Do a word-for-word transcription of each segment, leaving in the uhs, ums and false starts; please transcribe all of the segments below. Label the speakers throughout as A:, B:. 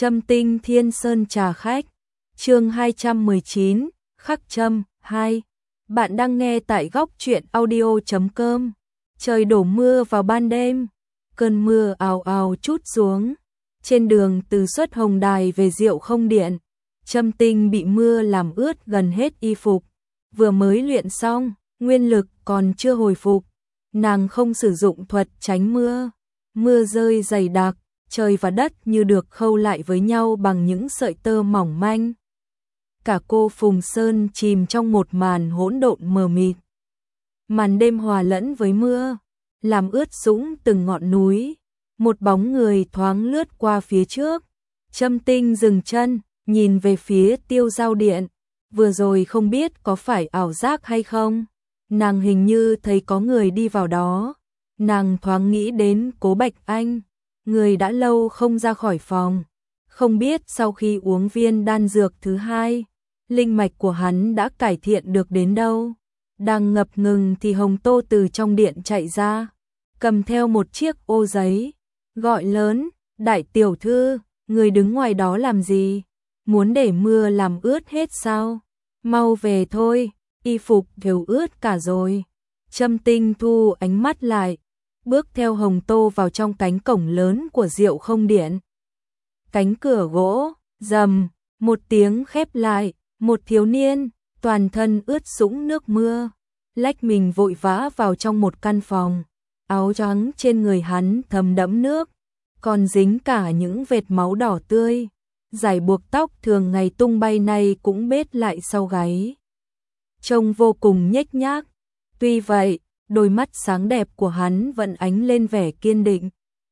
A: Châm tinh thiên sơn trà khách. Chương hai trăm mười chín, khắc châm hai. Bạn đang nghe tại góc truyện audio chấm com. Trời đổ mưa vào ban đêm, cơn mưa ào ào trút xuống. Trên đường từ Xuất Hồng Đài về Diệu Không Điện, Châm tinh bị mưa làm ướt gần hết y phục. Vừa mới luyện xong, nguyên lực còn chưa hồi phục. Nàng không sử dụng thuật tránh mưa. Mưa rơi dày đặc, trời và đất như được khâu lại với nhau bằng những sợi tơ mỏng manh. Cả cô Phùng Sơn chìm trong một màn hỗn độn mờ mịt. Màn đêm hòa lẫn với mưa, làm ướt sũng từng ngọn núi. Một bóng người thoáng lướt qua phía trước. Châm tinh dừng chân, nhìn về phía Tiêu Giao Điện. Vừa rồi không biết có phải ảo giác hay không, nàng hình như thấy có người đi vào đó. Nàng thoáng nghĩ đến Cố Bạch Anh, người đã lâu không ra khỏi phòng. Không biết sau khi uống viên đan dược thứ hai, linh mạch của hắn đã cải thiện được đến đâu. Đang ngập ngừng thì Hồng Tô từ trong điện chạy ra, cầm theo một chiếc ô giấy, gọi lớn: "Đại tiểu thư, người đứng ngoài đó làm gì? Muốn để mưa làm ướt hết sao? Mau về thôi, y phục đều ướt cả rồi." Châm tinh thu ánh mắt lại, bước theo Hồng Tô vào trong cánh cổng lớn của Diệu Không Điện. Cánh cửa gỗ, rầm, một tiếng khép lại, một thiếu niên, toàn thân ướt sũng nước mưa, lách mình vội vã vào trong một căn phòng. Áo trắng trên người hắn thấm đẫm nước, còn dính cả những vệt máu đỏ tươi. Giải buộc tóc thường ngày tung bay này cũng bết lại sau gáy, trông vô cùng nhếch nhác. Tuy vậy, đôi mắt sáng đẹp của hắn vẫn ánh lên vẻ kiên định.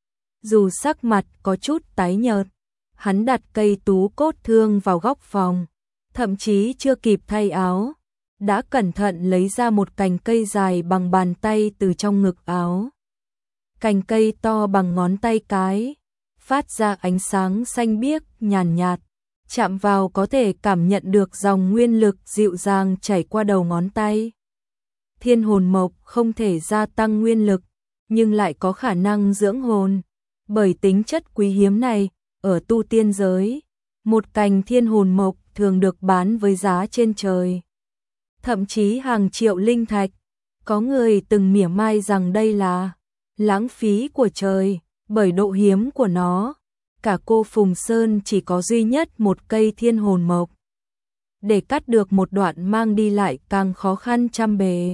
A: Dù sắc mặt có chút tái nhợt, hắn đặt cây tú cốt thương vào góc phòng, thậm chí chưa kịp thay áo, đã cẩn thận lấy ra một cành cây dài bằng bàn tay từ trong ngực áo. Cành cây to bằng ngón tay cái, phát ra ánh sáng xanh biếc nhàn nhạt, chạm vào có thể cảm nhận được dòng nguyên lực dịu dàng chảy qua đầu ngón tay. Thiên hồn mộc không thể gia tăng nguyên lực, nhưng lại có khả năng dưỡng hồn. Bởi tính chất quý hiếm này, ở tu tiên giới, một cành thiên hồn mộc thường được bán với giá trên trời, thậm chí hàng triệu linh thạch. Có người từng mỉa mai rằng đây là lãng phí của trời, bởi độ hiếm của nó. Cả cô Phùng Sơn chỉ có duy nhất một cây thiên hồn mộc, để cắt được một đoạn mang đi lại càng khó khăn trăm bề.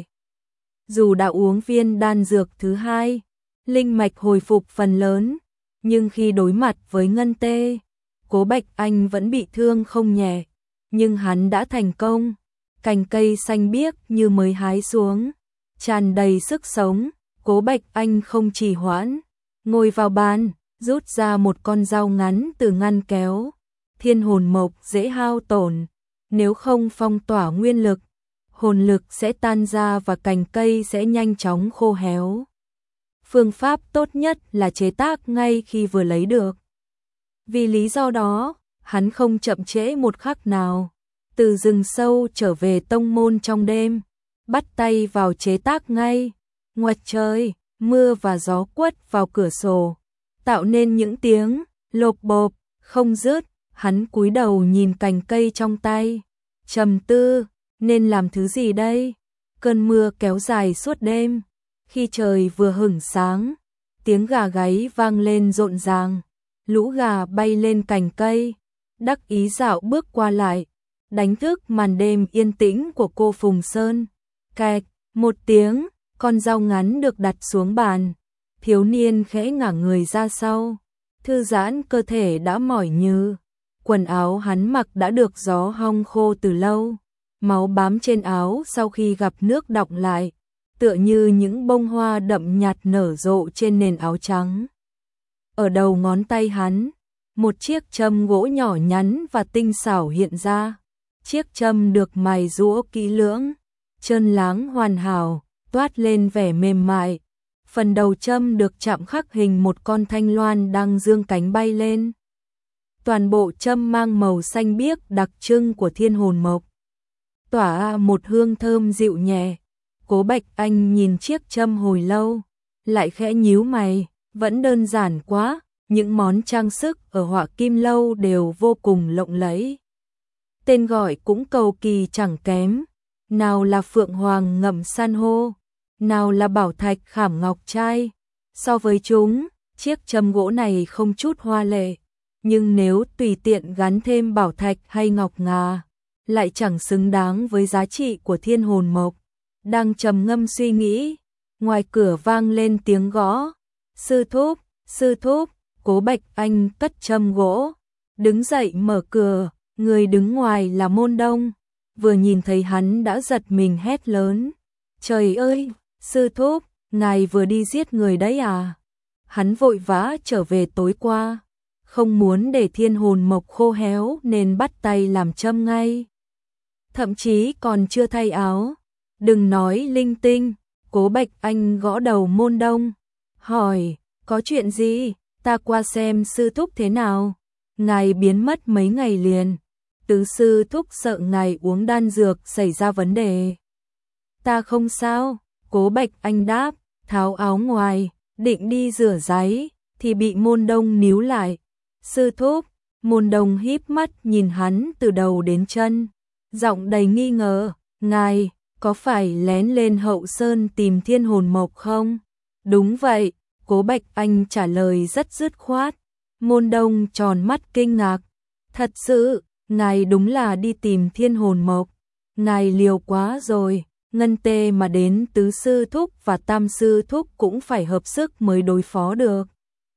A: Dù đã uống viên đan dược thứ hai, linh mạch hồi phục phần lớn, nhưng khi đối mặt với Ngân Tê, Cố Bạch Anh vẫn bị thương không nhẹ. Nhưng hắn đã thành công, cành cây xanh biếc như mới hái xuống, tràn đầy sức sống. Cố Bạch Anh không trì hoãn, ngồi vào bàn, rút ra một con dao ngắn từ ngăn kéo. Thiên hồn mộc dễ hao tổn, nếu không phong tỏa nguyên lực, hồn lực sẽ tan ra và cành cây sẽ nhanh chóng khô héo. Phương pháp tốt nhất là chế tác ngay khi vừa lấy được. Vì lý do đó, hắn không chậm trễ một khắc nào, từ rừng sâu trở về tông môn trong đêm, bắt tay vào chế tác ngay. Ngoài trời, mưa và gió quất vào cửa sổ, tạo nên những tiếng lộp bộp không dứt. Hắn cúi đầu nhìn cành cây trong tay, trầm tư, nên làm thứ gì đây? Cơn mưa kéo dài suốt đêm. Khi trời vừa hửng sáng, tiếng gà gáy vang lên rộn ràng. Lũ gà bay lên cành cây, đắc ý dạo bước qua lại, đánh thức màn đêm yên tĩnh của cô Phùng Sơn. Cạch, một tiếng, con dao ngắn được đặt xuống bàn. Thiếu niên khẽ ngả người ra sau, thư giãn cơ thể đã mỏi nhừ. Quần áo hắn mặc đã được gió hong khô từ lâu, máu bám trên áo sau khi gặp nước đọng lại, tựa như những bông hoa đậm nhạt nở rộ trên nền áo trắng. Ở đầu ngón tay hắn, một chiếc châm gỗ nhỏ nhắn và tinh xảo hiện ra. Chiếc châm được mài giũa kỹ lưỡng, trơn láng hoàn hảo, toát lên vẻ mềm mại. Phần đầu châm được chạm khắc hình một con thanh loan đang dương cánh bay lên. Toàn bộ châm mang màu xanh biếc đặc trưng của thiên hồn mộc, tỏa một hương thơm dịu nhẹ. Cố Bạch Anh nhìn chiếc châm hồi lâu, lại khẽ nhíu mày, vẫn đơn giản quá, những món trang sức ở Họa Kim Lâu đều vô cùng lộng lẫy. Tên gọi cũng cầu kỳ chẳng kém, nào là phượng hoàng ngậm san hô, nào là bảo thạch khảm ngọc trai. So với chúng, chiếc châm gỗ này không chút hoa lệ, nhưng nếu tùy tiện gắn thêm bảo thạch hay ngọc ngà, lại chẳng xứng đáng với giá trị của thiên hồn mộc. Đang trầm ngâm suy nghĩ, ngoài cửa vang lên tiếng gõ. Sư thúc, sư thúc, Cố Bạch Anh cất châm gỗ, đứng dậy mở cửa, người đứng ngoài là Môn Đông. Vừa nhìn thấy hắn đã giật mình hét lớn. Trời ơi, sư thúc, ngài vừa đi giết người đấy à? Hắn vội vã trở về tối qua, không muốn để thiên hồn mộc khô héo nên bắt tay làm châm ngay. Thậm chí còn chưa thay áo. Đừng nói linh tinh. Cố Bạch Anh gõ đầu Môn Đông, hỏi, có chuyện gì? Ta qua xem sư thúc thế nào. Ngài biến mất mấy ngày liền. Tứ sư thúc sợ ngài uống đan dược xảy ra vấn đề. Ta không sao, Cố Bạch Anh đáp, tháo áo ngoài, định đi rửa ráy, thì bị Môn Đông níu lại. Sư thúc, Môn Đông híp mắt nhìn hắn từ đầu đến chân, giọng đầy nghi ngờ, ngài, có phải lén lên Hậu Sơn tìm thiên hồn mộc không? Đúng vậy, Cố Bạch Anh trả lời rất dứt khoát. Môn Đông tròn mắt kinh ngạc, thật sự, ngài đúng là đi tìm thiên hồn mộc. Ngài liều quá rồi, ngân tê mà đến tứ sư thúc và tam sư thúc cũng phải hợp sức mới đối phó được.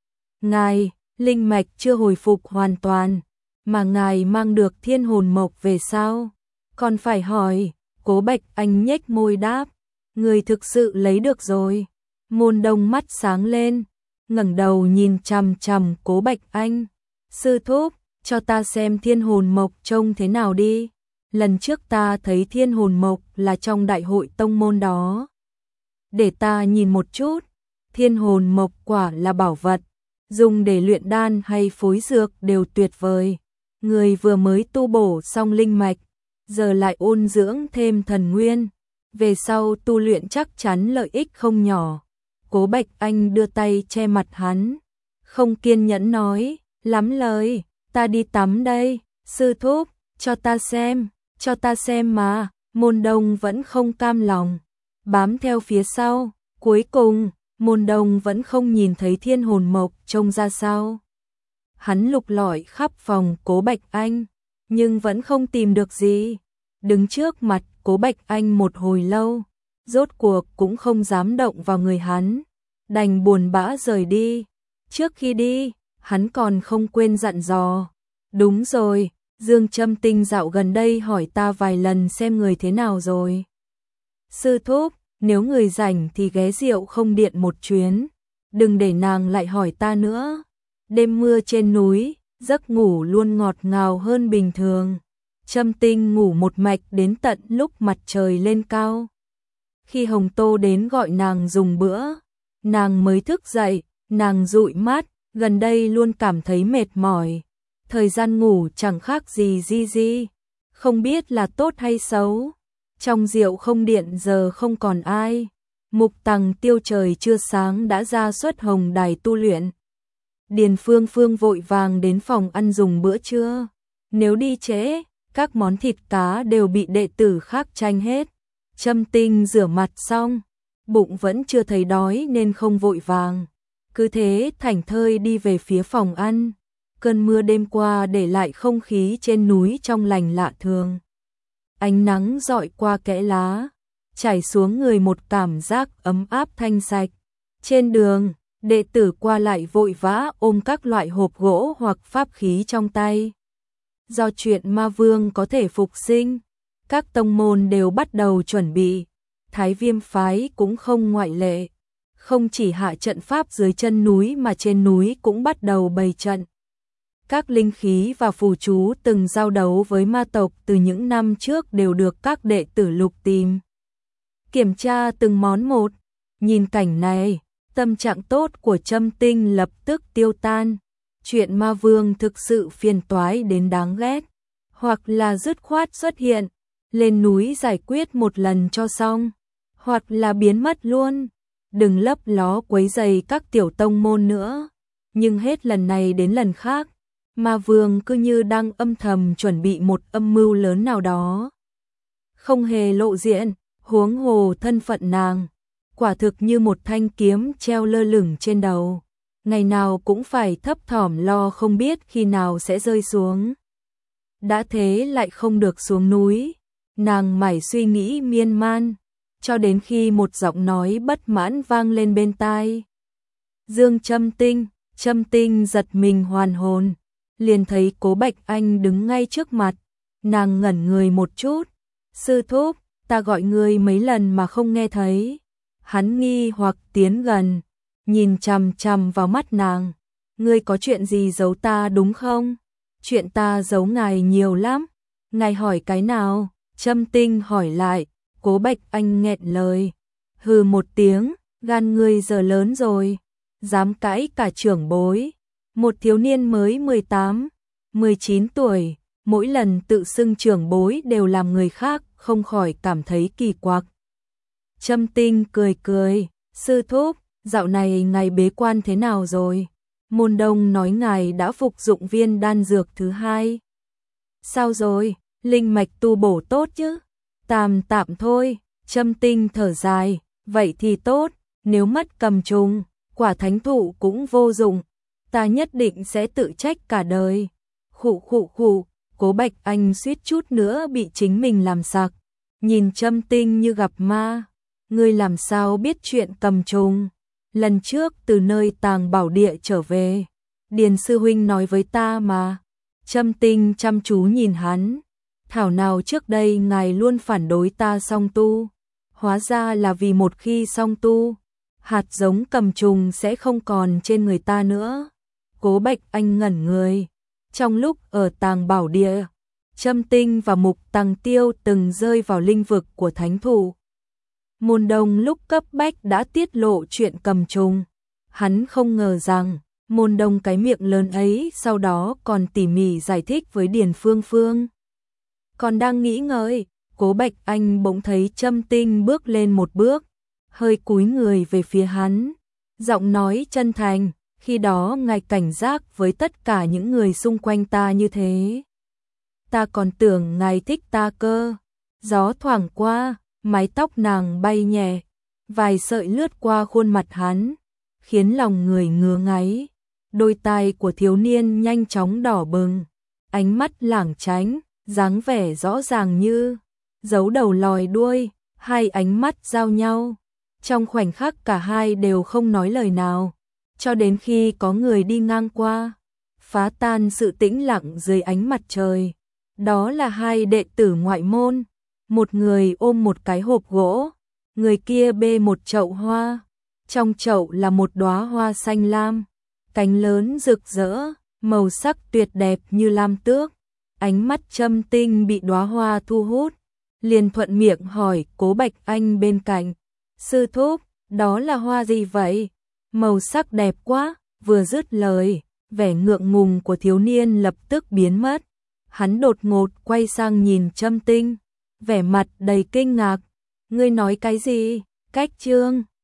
A: Ngài, linh mạch chưa hồi phục hoàn toàn, mà ngài mang được thiên hồn mộc về sao? Còn phải hỏi. Cố Bạch Anh nhếch môi đáp, người thực sự lấy được rồi. Môn Đông mắt sáng lên, ngẩng đầu nhìn chằm chằm Cố Bạch Anh. Sư thúc, cho ta xem thiên hồn mộc trông thế nào đi. Lần trước ta thấy thiên hồn mộc là trong đại hội tông môn đó. Để ta nhìn một chút. Thiên hồn mộc quả là bảo vật, dùng để luyện đan hay phối dược đều tuyệt vời. Người vừa mới tu bổ xong linh mạch, giờ lại ôn dưỡng thêm thần nguyên, về sau tu luyện chắc chắn lợi ích không nhỏ. Cố Bạch Anh đưa tay che mặt hắn, không kiên nhẫn nói, lắm lời, ta đi tắm đây. Sư thúc, cho ta xem, cho ta xem mà. Môn Đông vẫn không cam lòng, bám theo phía sau. Cuối cùng, Môn Đông vẫn không nhìn thấy thiên hồn mộc trông ra sao. Hắn lục lọi khắp phòng Cố Bạch Anh, nhưng vẫn không tìm được gì. Đứng trước mặt Cố Bạch Anh một hồi lâu, rốt cuộc cũng không dám động vào người hắn, đành buồn bã rời đi. Trước khi đi, hắn còn không quên dặn dò. Đúng rồi, Dương Châm Tinh dạo gần đây hỏi ta vài lần xem người thế nào rồi. Sư thúc, nếu người rảnh thì ghé rượu không điện một chuyến, đừng để nàng lại hỏi ta nữa. Đêm mưa trên núi, giấc ngủ luôn ngọt ngào hơn bình thường. Châm Tinh ngủ một mạch đến tận lúc mặt trời lên cao. Khi Hồng Tô đến gọi nàng dùng bữa, nàng mới thức dậy. Nàng dụi mắt, gần đây luôn cảm thấy mệt mỏi. Thời gian ngủ chẳng khác gì Di Di, không biết là tốt hay xấu. Trong rượu không điện giờ không còn ai. Mục Tằng Tiêu trời chưa sáng đã ra xuất hồng đài tu luyện. Điền Phương Phương vội vàng đến phòng ăn dùng bữa trưa. Nếu đi trễ, các món thịt cá đều bị đệ tử khác tranh hết. Châm Tinh rửa mặt xong, bụng vẫn chưa thấy đói nên không vội vàng. Cứ thế thảnh thơi đi về phía phòng ăn. Cơn mưa đêm qua để lại không khí trên núi trong lành lạ thường. Ánh nắng rọi qua kẽ lá, chảy xuống người một cảm giác ấm áp thanh sạch. Trên đường, đệ tử qua lại vội vã ôm các loại hộp gỗ hoặc pháp khí trong tay. Do chuyện ma vương có thể phục sinh, các tông môn đều bắt đầu chuẩn bị. Thái Viêm phái cũng không ngoại lệ. Không chỉ hạ trận pháp dưới chân núi mà trên núi cũng bắt đầu bày trận. Các linh khí và phù chú từng giao đấu với ma tộc từ những năm trước đều được các đệ tử lục tìm. Kiểm tra từng món một, nhìn cảnh này, tâm trạng tốt của Châm Tinh lập tức tiêu tan. Chuyện ma vương thực sự phiền toái đến đáng ghét, hoặc là dứt khoát xuất hiện, lên núi giải quyết một lần cho xong, hoặc là biến mất luôn. Đừng lấp ló quấy rầy các tiểu tông môn nữa. nhưng hết lần này đến lần khác, Ma Vương cứ như đang âm thầm chuẩn bị một âm mưu lớn nào đó. Không hề lộ diện, huống hồ thân phận nàng, quả thực như một thanh kiếm treo lơ lửng trên đầu, ngày nào cũng phải thấp thỏm lo không biết khi nào sẽ rơi xuống. Đã thế lại không được xuống núi, nàng mải suy nghĩ miên man, cho đến khi một giọng nói bất mãn vang lên bên tai. Dương Châm Tinh, Châm Tinh giật mình hoàn hồn, liền thấy Cố Bạch Anh đứng ngay trước mặt, nàng ngẩn người một chút. Sư thúc, ta gọi ngươi mấy lần mà không nghe thấy. Hắn nghi hoặc tiến gần, nhìn chằm chằm vào mắt nàng. Ngươi có chuyện gì giấu ta đúng không? Chuyện ta giấu ngài nhiều lắm. Ngài hỏi cái nào? Châm Tinh hỏi lại. Cố Bạch Anh nghẹn lời. Hừ một tiếng, gan ngươi giờ lớn rồi. Dám cãi cả trưởng bối. Một thiếu niên mới mười tám, mười chín tuổi, mỗi lần tự xưng trưởng bối đều làm người khác không khỏi cảm thấy kỳ quặc. Châm Tinh cười cười, sư thúc, dạo này ngài bế quan thế nào rồi? Môn Đông nói ngài đã phục dụng viên đan dược thứ hai. Sao rồi, linh mạch tu bổ tốt chứ? Tạm tạm thôi, Châm Tinh thở dài, vậy thì tốt, nếu mất cầm trùng, quả thánh thụ cũng vô dụng, ta nhất định sẽ tự trách cả đời. Khụ khụ khụ, Cố Bạch Anh suýt chút nữa bị chính mình làm sặc, nhìn Châm Tinh như gặp ma. Ngươi làm sao biết chuyện cầm trùng? Lần trước từ nơi tàng bảo địa trở về, Điền sư huynh nói với ta mà. Châm Tinh chăm chú nhìn hắn, thảo nào trước đây ngài luôn phản đối ta song tu, hóa ra là vì một khi song tu, hạt giống cầm trùng sẽ không còn trên người ta nữa. Cố Bạch Anh ngẩn người, trong lúc ở tàng bảo địa, Châm Tinh và Mục Tăng Tiêu từng rơi vào linh vực của thánh thụ. Môn Đông lúc cấp bách đã tiết lộ chuyện cầm trùng, hắn không ngờ rằng Môn Đông cái miệng lớn ấy sau đó còn tỉ mỉ giải thích với Điền Phương Phương. Còn đang nghĩ ngợi, Cố Bạch Anh bỗng thấy Châm Tinh bước lên một bước, hơi cúi người về phía hắn, giọng nói chân thành, khi đó ngài cảnh giác với tất cả những người xung quanh ta như thế. Ta còn tưởng ngài thích ta cơ. Gió thoảng qua, mái tóc nàng bay nhẹ, vài sợi lướt qua khuôn mặt hắn, khiến lòng người ngứa ngáy. Đôi tai của thiếu niên nhanh chóng đỏ bừng, ánh mắt lảng tránh, dáng vẻ rõ ràng như giấu đầu lòi đuôi, hai ánh mắt giao nhau. Trong khoảnh khắc cả hai đều không nói lời nào, cho đến khi có người đi ngang qua, phá tan sự tĩnh lặng dưới ánh mặt trời. Đó là hai đệ tử ngoại môn, một người ôm một cái hộp gỗ, người kia bê một chậu hoa, trong chậu là một đóa hoa xanh lam, cánh lớn rực rỡ, màu sắc tuyệt đẹp như lam tước. Ánh mắt Châm Tinh bị đóa hoa thu hút, liền thuận miệng hỏi Cố Bạch Anh bên cạnh, sư thúc, đó là hoa gì vậy? Màu sắc đẹp quá. Vừa dứt lời, vẻ ngượng ngùng của thiếu niên lập tức biến mất. Hắn đột ngột quay sang nhìn Châm Tinh, vẻ mặt đầy kinh ngạc. Ngươi nói cái gì? Cách chương